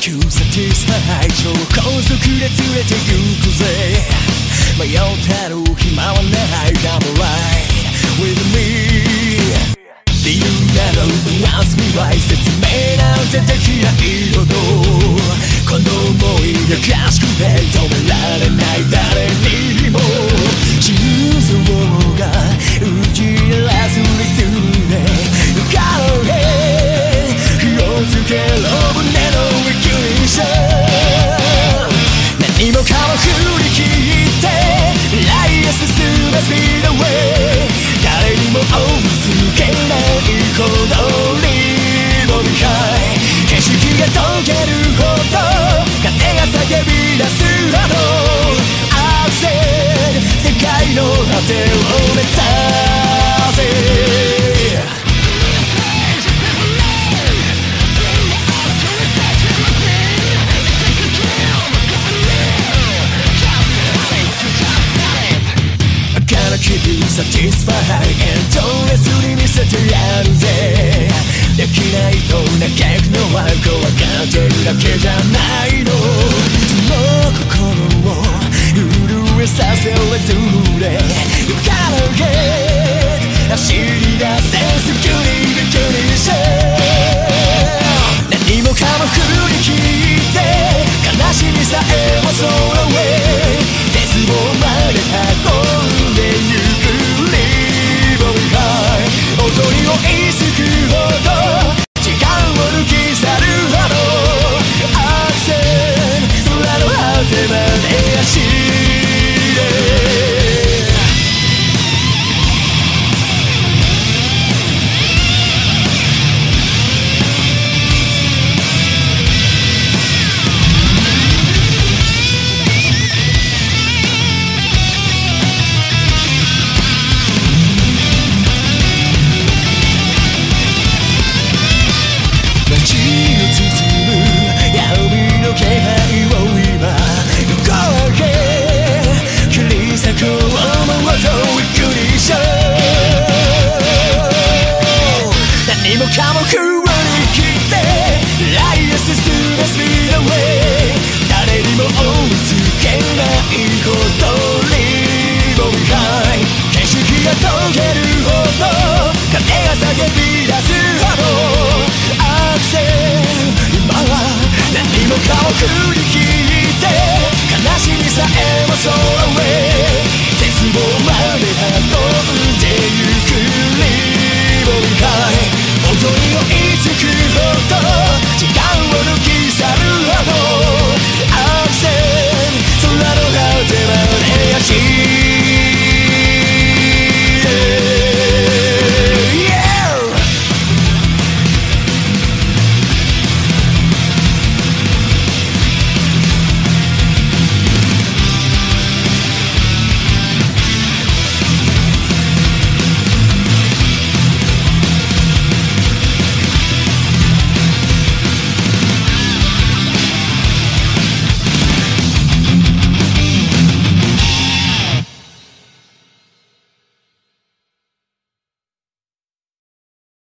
急サティスファイ超高速で連れて行くぜ。迷ってる暇はない。 Come right with me。 理由などAsk me why。 説明なんてできないほどこの想いがかしくて止められない誰にも。心臓が打ち鳴らすリズムで浮かれ火をつける胸のイグニッション。何もかも振り切ってライアス進めスピードウェイ。誰にも追いつけないほどリボンハイ。景色が溶けるほど風が叫び出すほどアクセル世界の果てを目指せ。Keep you satisfied。 エンドレスに見せてやるぜ。できないと嘆くのは怖がってるだけじゃないの。その心を震えさせるリズムで浮かれ走り出せすぐにビクにして何もかも振り切って悲しみさえもその上絶望まで運んでゆくリボンハイ。踊りをいすくほど時間を抜き去るほどアクセル空の果てまで走れ。何もかも振り切ってライアス進めスピードウェイ。誰にも追いつけないほどリボンハイ。景色が溶けるほど風が叫び出すほどアクセル今は何もかも振り切って悲しみさえもその上絶望まで運んでゆくリボンハイ。踊りをいつくほど